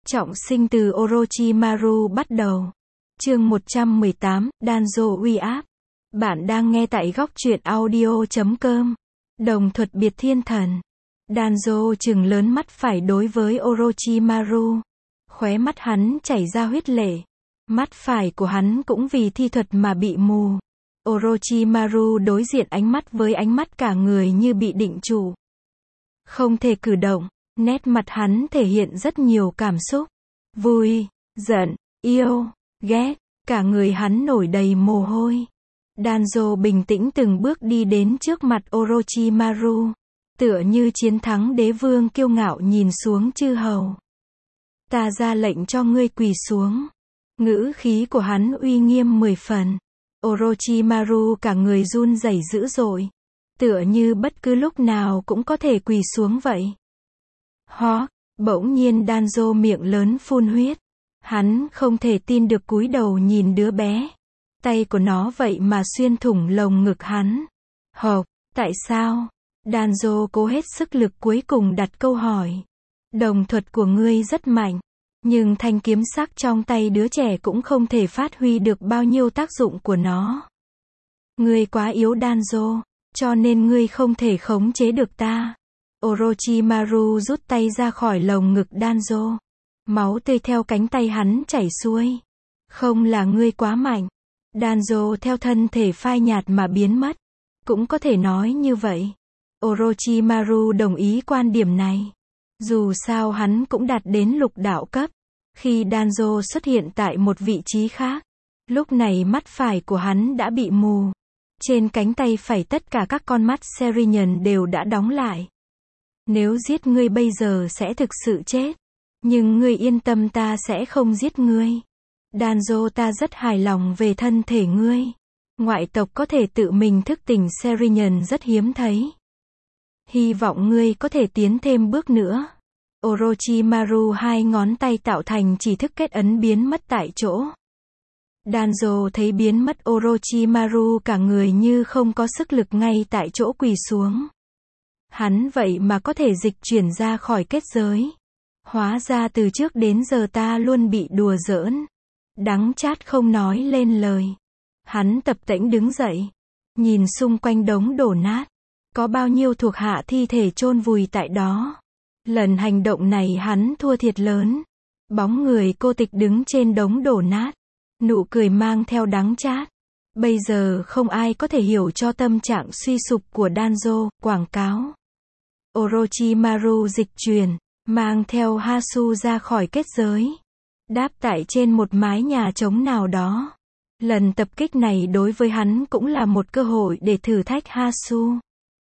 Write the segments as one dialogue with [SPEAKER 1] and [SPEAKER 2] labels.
[SPEAKER 1] Trọng sinh từ Orochimaru bắt đầu. Chương 118, Danzo uy áp. Bạn đang nghe tại góc truyện audio.com. Đồng thuật biệt thiên thần. Danzo trừng lớn mắt phải đối với Orochimaru. Khóe mắt hắn chảy ra huyết lệ. Mắt phải của hắn cũng vì thi thuật mà bị mù. Orochimaru đối diện ánh mắt với ánh mắt cả người như bị định trụ. Không thể cử động. Nét mặt hắn thể hiện rất nhiều cảm xúc. Vui, giận, yêu, ghét. Cả người hắn nổi đầy mồ hôi. Danzo bình tĩnh từng bước đi đến trước mặt Orochimaru. Tựa như chiến thắng đế vương kiêu ngạo nhìn xuống chư hầu. Ta ra lệnh cho ngươi quỳ xuống. Ngữ khí của hắn uy nghiêm 10 phần. Orochimaru cả người run rẩy dữ dội. Tựa như bất cứ lúc nào cũng có thể quỳ xuống vậy. Bỗng nhiên Danzo miệng lớn phun huyết. Hắn không thể tin được cúi đầu nhìn đứa bé. Tay của nó vậy mà xuyên thủng lồng ngực hắn. Tại sao? Danzo cố hết sức lực cuối cùng đặt câu hỏi. Đồng thuật của ngươi rất mạnh. Nhưng thanh kiếm sắc trong tay đứa trẻ cũng không thể phát huy được bao nhiêu tác dụng của nó. Ngươi quá yếu Danzo, cho nên ngươi không thể khống chế được ta. Orochimaru rút tay ra khỏi lồng ngực Danzo. Máu tươi theo cánh tay hắn chảy xuôi. Không là ngươi quá mạnh. Danzo theo thân thể phai nhạt mà biến mất. Cũng có thể nói như vậy. Orochimaru đồng ý quan điểm này. Dù sao hắn cũng đạt đến lục đạo cấp. Khi Danzo xuất hiện tại một vị trí khác. Lúc này mắt phải của hắn đã bị mù. Trên cánh tay phải tất cả các con mắt Serinyàn đều đã đóng lại. Nếu giết ngươi bây giờ sẽ thực sự chết. Nhưng ngươi yên tâm ta sẽ không giết ngươi. Danzo ta rất hài lòng về thân thể ngươi. Ngoại tộc có thể tự mình thức tỉnh Serinyàn rất hiếm thấy. Hy vọng ngươi có thể tiến thêm bước nữa. Orochimaru hai ngón tay tạo thành chỉ thức kết ấn biến mất tại chỗ. Danzo thấy biến mất Orochimaru cả người như không có sức lực ngay tại chỗ quỳ xuống. Hắn vậy mà có thể dịch chuyển ra khỏi kết giới. Hóa ra từ trước đến giờ ta luôn bị đùa giỡn. Đắng chát không nói lên lời. Hắn tập tễnh đứng dậy. Nhìn xung quanh đống đổ nát. Có bao nhiêu thuộc hạ thi thể chôn vùi tại đó. Lần hành động này hắn thua thiệt lớn. Bóng người cô tịch đứng trên đống đổ nát. Nụ cười mang theo đắng chát. Bây giờ không ai có thể hiểu cho tâm trạng suy sụp của Danzo. Quảng cáo. Orochimaru dịch chuyển, mang theo Hasu ra khỏi kết giới. Đáp tại trên một mái nhà trống nào đó. Lần tập kích này đối với hắn cũng là một cơ hội để thử thách Hasu.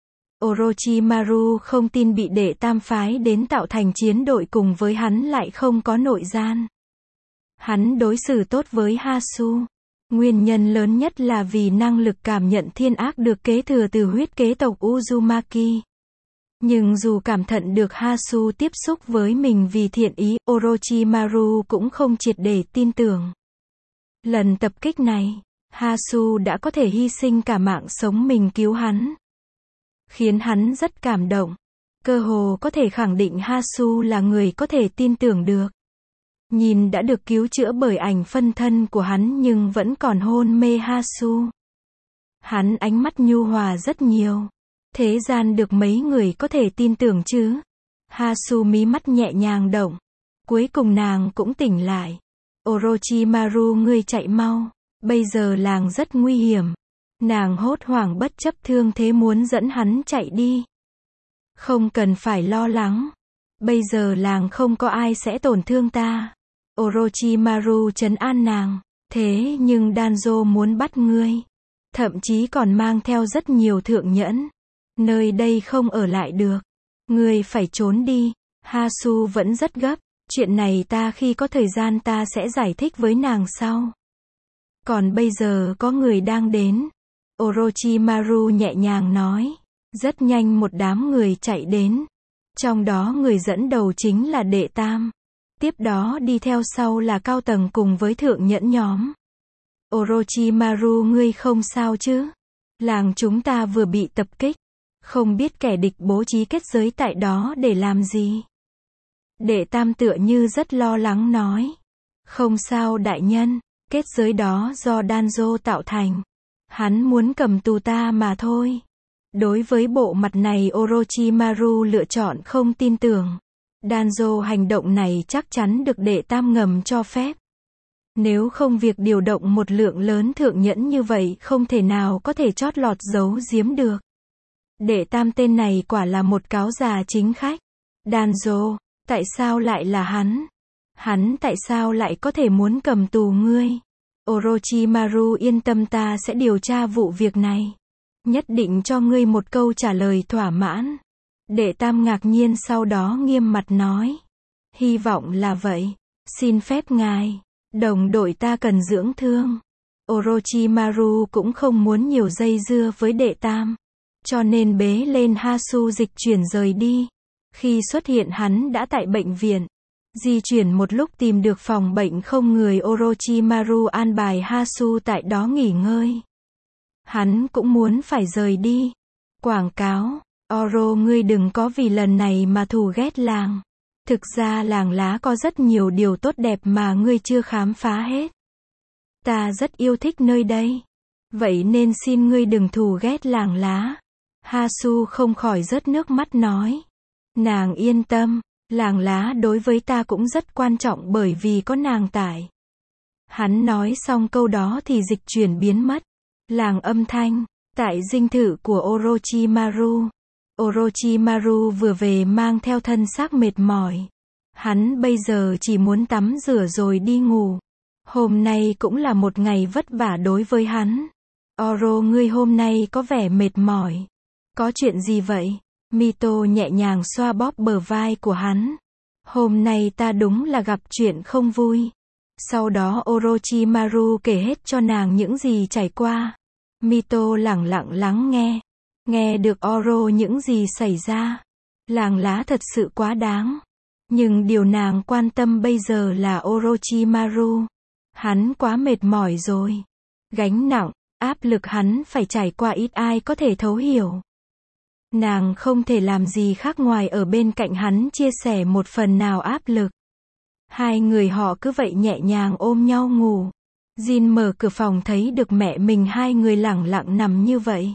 [SPEAKER 1] Orochimaru không tin bị đệ tam phái đến tạo thành chiến đội cùng với hắn lại không có nội gian. Hắn đối xử tốt với Hasu. Nguyên nhân lớn nhất là vì năng lực cảm nhận thiên ác được kế thừa từ huyết kế tộc Uzumaki. Nhưng dù cảm thận được Hasu tiếp xúc với mình vì thiện ý, Orochimaru cũng không triệt để tin tưởng. Lần tập kích này, Hasu đã có thể hy sinh cả mạng sống mình cứu hắn. Khiến hắn rất cảm động. Cơ hồ có thể khẳng định Hasu là người có thể tin tưởng được. Nhìn đã được cứu chữa bởi ảnh phân thân của hắn nhưng vẫn còn hôn mê Hasu. Hắn ánh mắt nhu hòa rất nhiều. Thế gian được mấy người có thể tin tưởng chứ? Hasu mí mắt nhẹ nhàng động. Cuối cùng nàng cũng tỉnh lại. Orochimaru ngươi chạy mau. Bây giờ làng rất nguy hiểm. Nàng hốt hoảng bất chấp thương thế muốn dẫn hắn chạy đi. Không cần phải lo lắng. Bây giờ làng không có ai sẽ tổn thương ta. Orochimaru trấn an nàng. Thế nhưng Danzo muốn bắt ngươi. Thậm chí còn mang theo rất nhiều thượng nhẫn. Nơi đây không ở lại được. Ngươi phải trốn đi. Hasu vẫn rất gấp. Chuyện này ta khi có thời gian ta sẽ giải thích với nàng sau. Còn bây giờ có người đang đến. Orochimaru nhẹ nhàng nói. Rất nhanh một đám người chạy đến. Trong đó người dẫn đầu chính là đệ tam. Tiếp đó đi theo sau là cao tầng cùng với thượng nhẫn nhóm. Orochimaru ngươi không sao chứ? Làng chúng ta vừa bị tập kích. Không biết kẻ địch bố trí kết giới tại đó để làm gì. Đệ tam tựa như rất lo lắng nói. Không sao đại nhân, kết giới đó do Danzo tạo thành. Hắn muốn cầm tù ta mà thôi. Đối với bộ mặt này Orochimaru lựa chọn không tin tưởng. Danzo hành động này chắc chắn được đệ tam ngầm cho phép. Nếu không việc điều động một lượng lớn thượng nhẫn như vậy không thể nào có thể chót lọt giấu giếm được. Đệ tam tên này quả là một cáo già chính khách. Danzo, tại sao lại là hắn? Hắn tại sao lại có thể muốn cầm tù ngươi? Orochimaru yên tâm, ta sẽ điều tra vụ việc này. Nhất định cho ngươi một câu trả lời thỏa mãn. Đệ tam ngạc nhiên sau đó nghiêm mặt nói. Hy vọng là vậy. Xin phép ngài. Đồng đội ta cần dưỡng thương. Orochimaru cũng không muốn nhiều dây dưa với đệ tam. Cho nên bế lên Hasu dịch chuyển rời đi. Khi xuất hiện hắn đã tại bệnh viện. Di chuyển một lúc tìm được phòng bệnh không người, Orochimaru an bài Hasu tại đó nghỉ ngơi. Hắn cũng muốn phải rời đi. Quảng cáo. Oro, ngươi đừng có vì lần này mà thù ghét làng. Thực ra làng lá có rất nhiều điều tốt đẹp mà ngươi chưa khám phá hết. Ta rất yêu thích nơi đây. Vậy nên xin ngươi đừng thù ghét làng lá. Hasu không khỏi rớt nước mắt nói. Nàng yên tâm, làng lá đối với ta cũng rất quan trọng bởi vì có nàng tại. Hắn nói xong câu đó thì dịch chuyển biến mất. Làng âm thanh, tại dinh thự của Orochimaru. Orochimaru vừa về mang theo thân xác mệt mỏi. Hắn bây giờ chỉ muốn tắm rửa rồi đi ngủ. Hôm nay cũng là một ngày vất vả đối với hắn. Oro, ngươi hôm nay có vẻ mệt mỏi. Có chuyện gì vậy? Mito nhẹ nhàng xoa bóp bờ vai của hắn. Hôm nay ta đúng là gặp chuyện không vui. Sau đó Orochimaru kể hết cho nàng những gì trải qua. Mito lẳng lặng lắng nghe. Nghe được Oro những gì xảy ra. Làng lá thật sự quá đáng. Nhưng điều nàng quan tâm bây giờ là Orochimaru. Hắn quá mệt mỏi rồi. Gánh nặng, áp lực hắn phải trải qua ít ai có thể thấu hiểu. Nàng không thể làm gì khác ngoài ở bên cạnh hắn chia sẻ một phần nào áp lực. Hai người họ cứ vậy nhẹ nhàng ôm nhau ngủ. Jin mở cửa phòng thấy được mẹ mình hai người lẳng lặng nằm như vậy.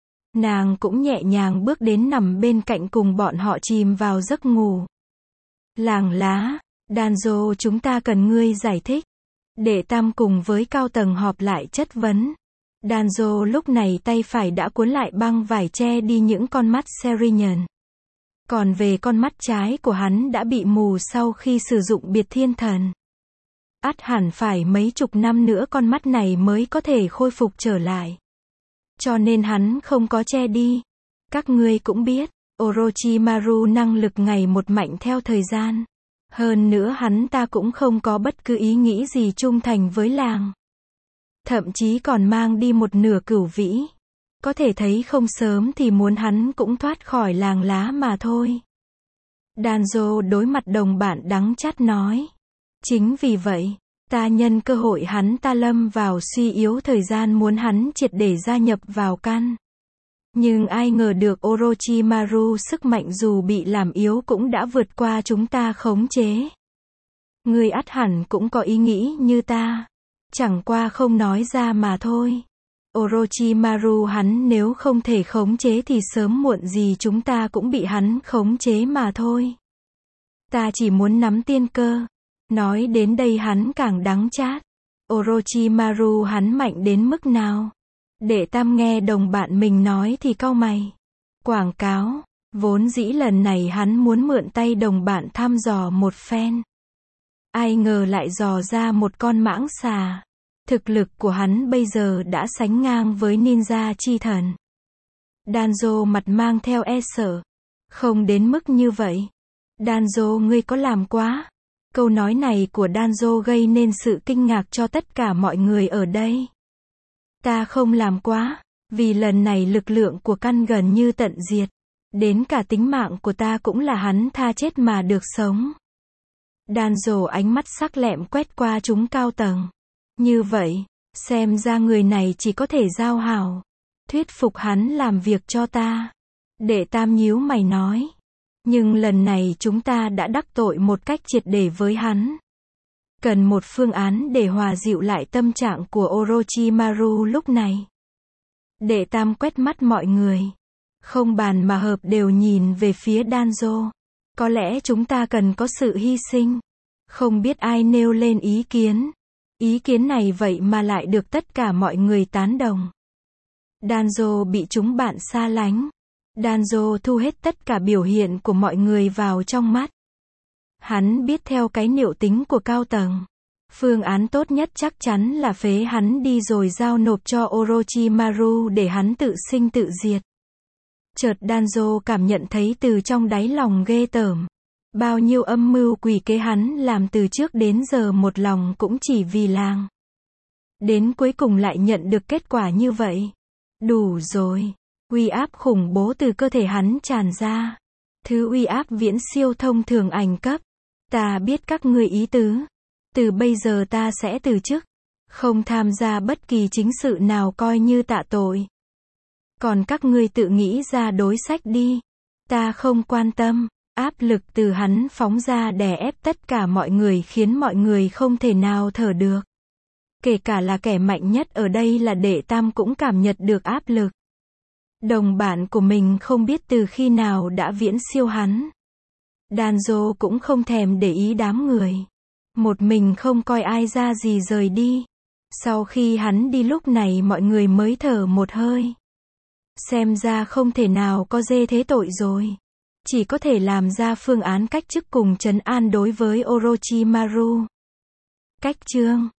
[SPEAKER 1] Nàng cũng nhẹ nhàng bước đến nằm bên cạnh cùng bọn họ chìm vào giấc ngủ. Làng lá, Danzo, chúng ta cần ngươi giải thích. Đệ tam cùng với cao tầng họp lại chất vấn. Danzo lúc này tay phải đã cuốn lại băng vải che đi những con mắt Serinyon. Còn về con mắt trái của hắn đã bị mù sau khi sử dụng biệt thiên thần. Ắt hẳn phải mấy chục năm nữa con mắt này mới có thể khôi phục trở lại. Cho nên hắn không có che đi. Các ngươi cũng biết, Orochimaru năng lực ngày một mạnh theo thời gian. Hơn nữa hắn ta cũng không có bất cứ ý nghĩ gì trung thành với làng. Thậm chí còn mang đi một nửa cửu vĩ. Có thể thấy không sớm thì muốn hắn cũng thoát khỏi làng lá mà thôi. Danzo đối mặt đồng bạn đắng chát nói. Chính vì vậy, ta nhân cơ hội hắn ta lâm vào suy yếu thời gian muốn hắn triệt để gia nhập vào căn. Nhưng ai ngờ được Orochimaru sức mạnh dù bị làm yếu cũng đã vượt qua chúng ta khống chế. Ngươi ắt hẳn cũng có ý nghĩ như ta. Chẳng qua không nói ra mà thôi. Orochimaru hắn nếu không thể khống chế thì sớm muộn gì chúng ta cũng bị hắn khống chế mà thôi. Ta chỉ muốn nắm tiên cơ. Nói đến đây hắn càng đắng chát. Orochimaru hắn mạnh đến mức nào? Đệ tam nghe đồng bạn mình nói thì cau mày. Quảng cáo. Vốn dĩ lần này hắn muốn mượn tay đồng bạn thăm dò một phen. Ai ngờ lại dò ra một con mãng xà. Thực lực của hắn bây giờ đã sánh ngang với ninja chi thần. Danzo mặt mang theo e sợ. Không đến mức như vậy. Danzo, ngươi có làm quá. Câu nói này của Danzo gây nên sự kinh ngạc cho tất cả mọi người ở đây. Ta không làm quá. Vì lần này lực lượng của căn gần như tận diệt. Đến cả tính mạng của ta cũng là hắn tha chết mà được sống. Danzo ánh mắt sắc lẹm quét qua chúng cao tầng. Như vậy, xem ra người này chỉ có thể giao hảo. Thuyết phục hắn làm việc cho ta. Đệ tam nhíu mày nói. Nhưng lần này chúng ta đã đắc tội một cách triệt để với hắn. Cần một phương án để hòa dịu lại tâm trạng của Orochimaru lúc này. Đệ Tam quét mắt mọi người. Không bàn mà hợp đều nhìn về phía Danzo. Có lẽ chúng ta cần có sự hy sinh. Không biết ai nêu lên ý kiến. Ý kiến này vậy mà lại được tất cả mọi người tán đồng. Danzo bị chúng bạn xa lánh. Danzo thu hết tất cả biểu hiện của mọi người vào trong mắt. Hắn biết theo cái liệu tính của cao tầng. Phương án tốt nhất chắc chắn là phế hắn đi rồi giao nộp cho Orochimaru để hắn tự sinh tự diệt. Chợt Danzo cảm nhận thấy từ trong đáy lòng ghê tởm. Bao nhiêu âm mưu quỷ kế hắn làm từ trước đến giờ một lòng cũng chỉ vì làng. Đến cuối cùng lại nhận được kết quả như vậy. Đủ rồi. Uy áp khủng bố từ cơ thể hắn tràn ra. Thứ uy áp viễn siêu thông thường ảnh cấp. Ta biết các ngươi ý tứ. Từ bây giờ ta sẽ từ chức. Không tham gia bất kỳ chính sự nào coi như tạ tội. Còn các ngươi tự nghĩ ra đối sách đi. Ta không quan tâm. Áp lực từ hắn phóng ra đè ép tất cả mọi người khiến mọi người không thể nào thở được. Kể cả là kẻ mạnh nhất ở đây là Đệ Tam cũng cảm nhận được áp lực. Đồng bạn của mình không biết từ khi nào đã viễn siêu hắn. Danzo cũng không thèm để ý đám người. Một mình không coi ai ra gì rời đi. Sau khi hắn đi lúc này mọi người mới thở một hơi. Xem ra không thể nào có dê thế tội rồi. Chỉ có thể làm ra phương án cách chức cùng trấn an đối với Orochimaru. Cách chương